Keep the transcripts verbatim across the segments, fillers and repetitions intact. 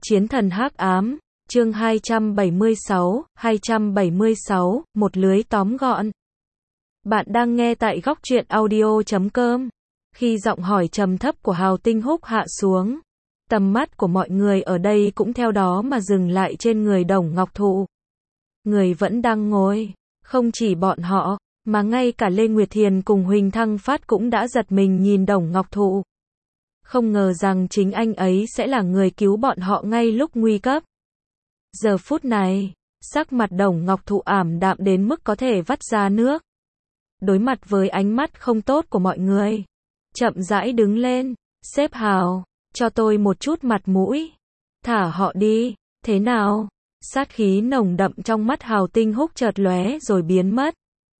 Chiến thần hắc ám, chương hai trăm bảy mươi sáu, hai trăm bảy mươi sáu, một lưới tóm gọn. Bạn đang nghe tại góc truyện audio chấm com. Khi giọng hỏi trầm thấp của Hào Tinh Húc hạ xuống, tầm mắt của mọi người ở đây cũng theo đó mà dừng lại trên người Đồng Ngọc Thụ. Người vẫn đang ngồi, không chỉ bọn họ, mà ngay cả Lê Nguyệt Thiền cùng Huỳnh Thăng Phát cũng đã giật mình nhìn Đồng Ngọc Thụ. Không ngờ rằng chính anh ấy sẽ là người cứu bọn họ ngay lúc nguy cấp. Giờ phút này, sắc mặt Đồng Ngọc Thụ ảm đạm đến mức có thể vắt ra nước. Đối mặt với ánh mắt không tốt của mọi người, chậm rãi đứng lên, "Sếp Hào, cho tôi một chút mặt mũi. Thả họ đi, thế nào?" Sát khí nồng đậm trong mắt Hào Tinh Húc chợt lóe rồi biến mất.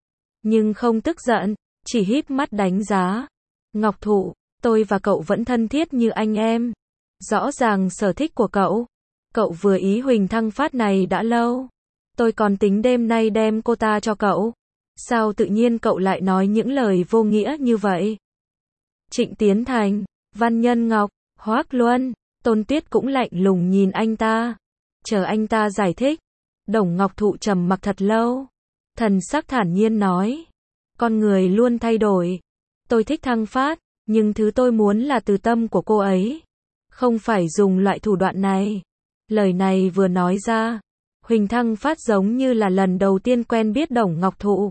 Nhưng không tức giận, chỉ híp mắt đánh giá. "Ngọc Thụ, tôi và cậu vẫn thân thiết như anh em. Rõ ràng sở thích của cậu, cậu vừa ý Huỳnh Thăng Phát này đã lâu. Tôi còn tính đêm nay đem cô ta cho cậu. Sao tự nhiên cậu lại nói những lời vô nghĩa như vậy?" Trịnh Tiến Thành, Văn Nhân Ngọc, Hoác Luân, Tôn Tuyết cũng lạnh lùng nhìn anh ta. Chờ anh ta giải thích, Đồng Ngọc Thụ trầm mặc thật lâu. Thần sắc thản nhiên nói, "Con người luôn thay đổi. Tôi thích Thăng Phát, nhưng thứ tôi muốn là từ tâm của cô ấy. Không phải dùng loại thủ đoạn này." Lời này vừa nói ra, Huỳnh Thăng Phát giống như là lần đầu tiên quen biết Đồng Ngọc Thụ.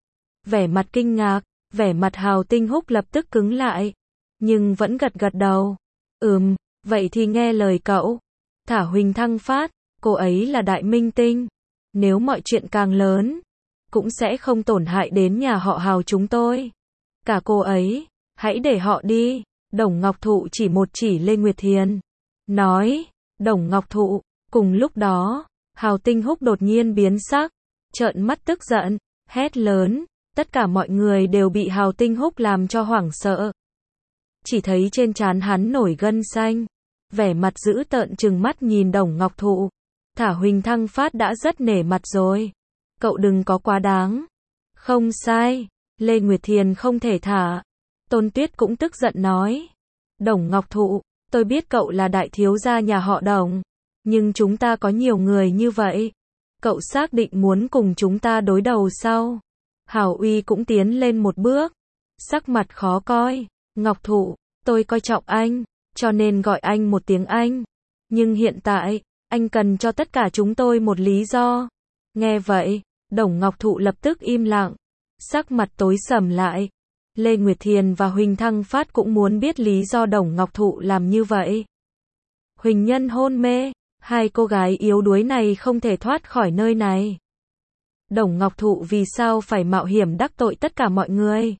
Vẻ mặt kinh ngạc, vẻ mặt Hào Tinh Húc lập tức cứng lại, nhưng vẫn gật gật đầu. "Ừm, vậy thì nghe lời cậu. Thả Huỳnh Thăng Phát, cô ấy là đại minh tinh. Nếu mọi chuyện càng lớn, cũng sẽ không tổn hại đến nhà họ Hào chúng tôi. Cả cô ấy, hãy để họ đi." Đồng Ngọc Thụ chỉ một chỉ Lê Nguyệt Thiền. Nói, "Đồng Ngọc Thụ." Cùng lúc đó, Hào Tinh Húc đột nhiên biến sắc, trợn mắt tức giận, hét lớn. Tất cả mọi người đều bị Hào Tinh Húc làm cho hoảng sợ. Chỉ thấy trên trán hắn nổi gân xanh, vẻ mặt dữ tợn trừng mắt nhìn Đồng Ngọc Thụ. "Thả Huỳnh Thăng Phát đã rất nể mặt rồi. Cậu đừng có quá đáng." "Không sai, Lê Nguyệt Thiền không thể thả." Tôn Tuyết cũng tức giận nói. "Đồng Ngọc Thụ, tôi biết cậu là đại thiếu gia nhà họ Đồng, nhưng chúng ta có nhiều người như vậy. Cậu xác định muốn cùng chúng ta đối đầu sao?" Hào Uy cũng tiến lên một bước, sắc mặt khó coi. "Ngọc Thụ, tôi coi trọng anh, cho nên gọi anh một tiếng anh. Nhưng hiện tại, anh cần cho tất cả chúng tôi một lý do." Nghe vậy, Đồng Ngọc Thụ lập tức im lặng, sắc mặt tối sầm lại. Lê Nguyệt Thiền và Huỳnh Thăng Phát cũng muốn biết lý do Đồng Ngọc Thụ làm như vậy. Huỳnh Nhân hôn mê, hai cô gái yếu đuối này không thể thoát khỏi nơi này. Đồng Ngọc Thụ vì sao phải mạo hiểm đắc tội tất cả mọi người?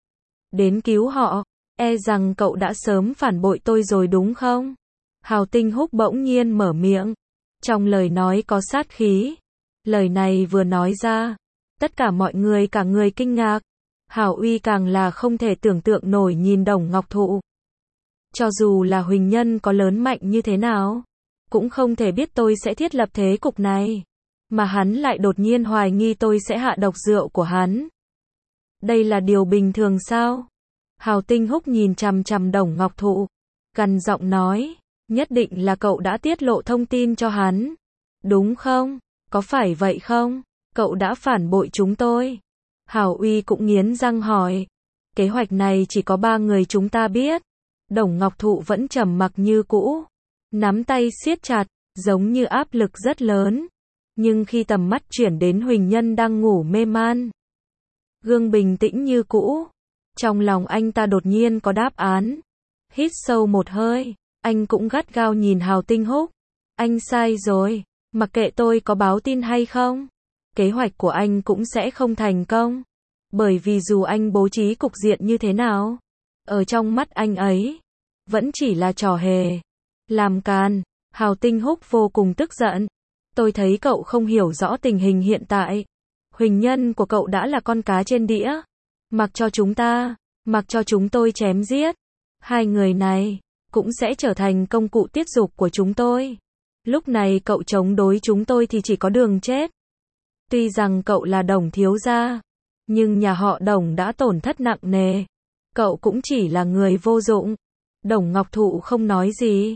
Đến cứu họ, e rằng cậu đã sớm phản bội tôi rồi đúng không? Hào Tinh Húc bỗng nhiên mở miệng, trong lời nói có sát khí. Lời này vừa nói ra, tất cả mọi người cả người kinh ngạc. Hào Uy càng là không thể tưởng tượng nổi nhìn Đồng Ngọc Thụ. Cho dù là Huỳnh Nhân có lớn mạnh như thế nào, cũng không thể biết tôi sẽ thiết lập thế cục này. Mà hắn lại đột nhiên hoài nghi tôi sẽ hạ độc rượu của hắn. Đây là điều bình thường sao? Hào Tinh Húc nhìn chằm chằm Đồng Ngọc Thụ, gằn giọng nói, "Nhất định là cậu đã tiết lộ thông tin cho hắn. Đúng không? Có phải vậy không? Cậu đã phản bội chúng tôi." Hào Uy cũng nghiến răng hỏi. "Kế hoạch này chỉ có ba người chúng ta biết." Đồng Ngọc Thụ vẫn trầm mặc như cũ, nắm tay siết chặt, giống như áp lực rất lớn. Nhưng khi tầm mắt chuyển đến Huỳnh Nhân đang ngủ mê man, gương bình tĩnh như cũ. Trong lòng anh ta đột nhiên có đáp án. Hít sâu một hơi, anh cũng gắt gao nhìn Hào Tinh Húc. "Anh sai rồi, mặc kệ tôi có báo tin hay không, kế hoạch của anh cũng sẽ không thành công. Bởi vì dù anh bố trí cục diện như thế nào, ở trong mắt anh ấy, vẫn chỉ là trò hề. Làm càn." Hào Tinh Húc vô cùng tức giận. "Tôi thấy cậu không hiểu rõ tình hình hiện tại. Huỳnh Nhân của cậu đã là con cá trên đĩa. Mặc cho chúng ta, mặc cho chúng tôi chém giết, hai người này cũng sẽ trở thành công cụ tiết dục của chúng tôi. Lúc này cậu chống đối chúng tôi thì chỉ có đường chết. Tuy rằng cậu là Đồng thiếu gia, nhưng nhà họ Đồng đã tổn thất nặng nề. Cậu cũng chỉ là người vô dụng." Đồng Ngọc Thụ không nói gì.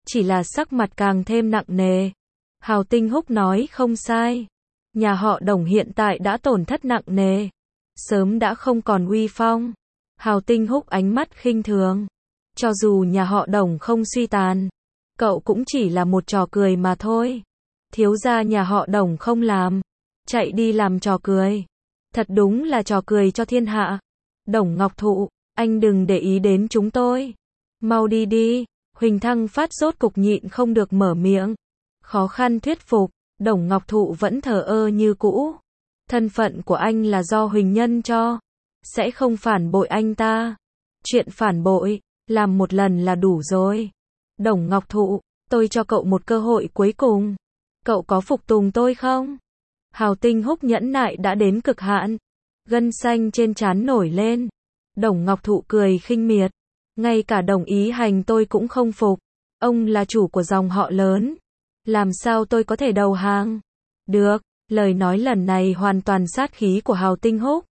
chỉ là sắc mặt càng thêm nặng nề. Hào Tinh Húc nói không sai. Nhà họ Đồng hiện tại đã tổn thất nặng nề. Sớm đã không còn uy phong. Hào Tinh Húc ánh mắt khinh thường. Cho dù nhà họ Đồng không suy tàn, cậu cũng chỉ là một trò cười mà thôi. Thiếu gia nhà họ Đồng không làm, chạy đi làm trò cười. Thật đúng là trò cười cho thiên hạ. Đồng Ngọc Thụ, anh đừng để ý đến chúng tôi. Mau đi đi. Huỳnh Thăng Phát rốt cục nhịn không được mở miệng. Khó khăn thuyết phục, Đồng Ngọc Thụ vẫn thờ ơ như cũ. Thân phận của anh là do Huỳnh Nhân cho, sẽ không phản bội anh ta. Chuyện phản bội, làm một lần là đủ rồi. Đồng Ngọc Thụ, tôi cho cậu một cơ hội cuối cùng. Cậu có phục tùng tôi không? Hào Tinh Húc nhẫn nại đã đến cực hạn. Gân xanh trên trán nổi lên. Đồng Ngọc Thụ cười khinh miệt. Ngay cả đồng ý hành tôi cũng không phục. Ông là chủ của dòng họ lớn. Làm sao tôi có thể đầu hàng? Được, lời nói lần này hoàn toàn sát khí của Hào Tinh Húc.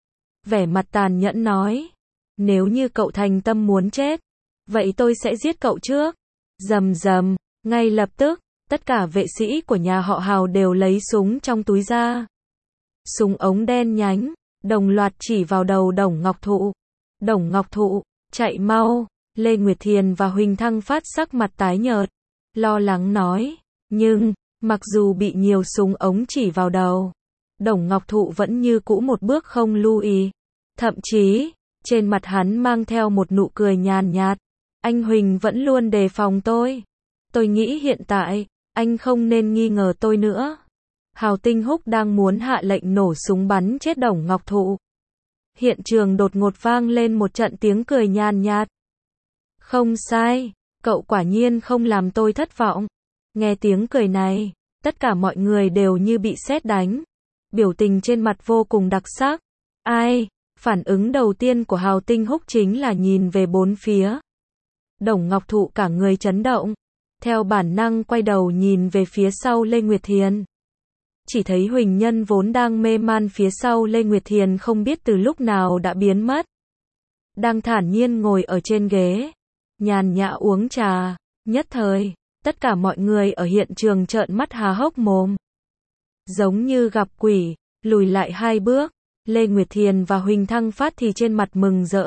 Vẻ mặt tàn nhẫn nói. Nếu như cậu thành tâm muốn chết, vậy tôi sẽ giết cậu trước. Rầm rầm, ngay lập tức, tất cả vệ sĩ của nhà họ Hào đều lấy súng trong túi ra. Súng ống đen nhánh, đồng loạt chỉ vào đầu Đồng Ngọc Thụ. Đồng Ngọc Thụ, chạy mau. Lê Nguyệt Thiền và Huỳnh Thăng Phát sắc mặt tái nhợt, lo lắng nói. Nhưng, mặc dù bị nhiều súng ống chỉ vào đầu, Đồng Ngọc Thụ vẫn như cũ một bước không lùi. Thậm chí, trên mặt hắn mang theo một nụ cười nhàn nhạt. Anh Huỳnh vẫn luôn đề phòng tôi. Tôi nghĩ hiện tại, anh không nên nghi ngờ tôi nữa. Hào Tinh Húc đang muốn hạ lệnh nổ súng bắn chết Đồng Ngọc Thụ. Hiện trường đột ngột vang lên một trận tiếng cười nhàn nhạt. Không sai, cậu quả nhiên không làm tôi thất vọng. Nghe tiếng cười này, tất cả mọi người đều như bị sét đánh. Biểu tình trên mặt vô cùng đặc sắc. Ai? Phản ứng đầu tiên của Hào Tinh Húc chính là nhìn về bốn phía. Đồng Ngọc Thụ cả người chấn động. Theo bản năng quay đầu nhìn về phía sau Lê Nguyệt Thiền. Chỉ thấy Huỳnh Nhân vốn đang mê man phía sau Lê Nguyệt Thiền không biết từ lúc nào đã biến mất. Đang thản nhiên ngồi ở trên ghế, nhàn nhã uống trà. Nhất thời, tất cả mọi người ở hiện trường trợn mắt há hốc mồm. Giống như gặp quỷ, lùi lại hai bước. Lê Nguyệt Thiền và Huỳnh Thăng Phát thì trên mặt mừng rỡ.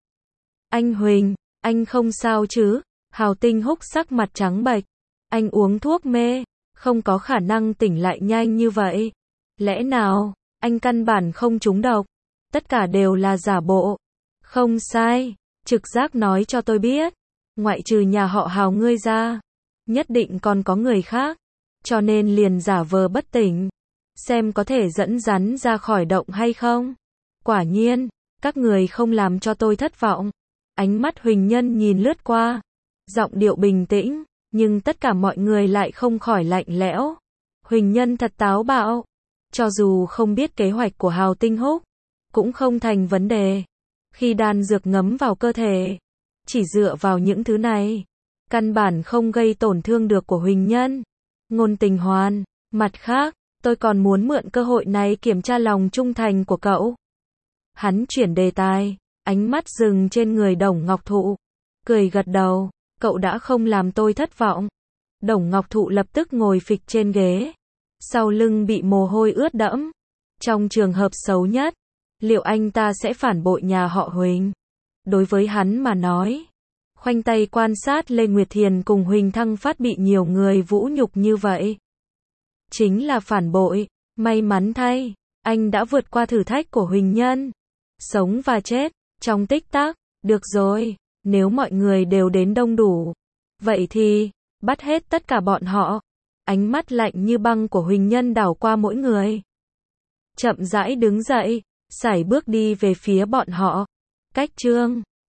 Anh Huỳnh, anh không sao chứ? Hào Tinh Húc sắc mặt trắng bệch. Anh uống thuốc mê, không có khả năng tỉnh lại nhanh như vậy. Lẽ nào, anh căn bản không trúng độc? Tất cả đều là giả bộ. Không sai, trực giác nói cho tôi biết. Ngoại trừ nhà họ Hào ngươi ra, nhất định còn có người khác. Cho nên liền giả vờ bất tỉnh. Xem có thể dẫn rắn ra khỏi động hay không. Quả nhiên, các người không làm cho tôi thất vọng. Ánh mắt Huỳnh Nhân nhìn lướt qua. Giọng điệu bình tĩnh, nhưng tất cả mọi người lại không khỏi lạnh lẽo. Huỳnh Nhân thật táo bạo. Cho dù không biết kế hoạch của Hào Tinh Húc, cũng không thành vấn đề. Khi đan dược ngấm vào cơ thể, chỉ dựa vào những thứ này, căn bản không gây tổn thương được của Huỳnh Nhân. Ngôn Tình Hoan, mặt khác, tôi còn muốn mượn cơ hội này kiểm tra lòng trung thành của cậu. Hắn chuyển đề tài, ánh mắt dừng trên người Đồng Ngọc Thụ. Cười gật đầu, cậu đã không làm tôi thất vọng. Đồng Ngọc Thụ lập tức ngồi phịch trên ghế. Sau lưng bị mồ hôi ướt đẫm. Trong trường hợp xấu nhất, liệu anh ta sẽ phản bội nhà họ Huỳnh? Đối với hắn mà nói, khoanh tay quan sát Lê Nguyệt Thiền cùng Huỳnh Thăng Phát bị nhiều người vũ nhục như vậy, chính là phản bội. May mắn thay, anh đã vượt qua thử thách của Huỳnh Nhân. Sống và chết, trong tích tắc. Được rồi, nếu mọi người đều đến đông đủ, vậy thì, bắt hết tất cả bọn họ. Ánh mắt lạnh như băng của Huỳnh Nhân đảo qua mỗi người. Chậm rãi đứng dậy, sải bước đi về phía bọn họ. Cách chương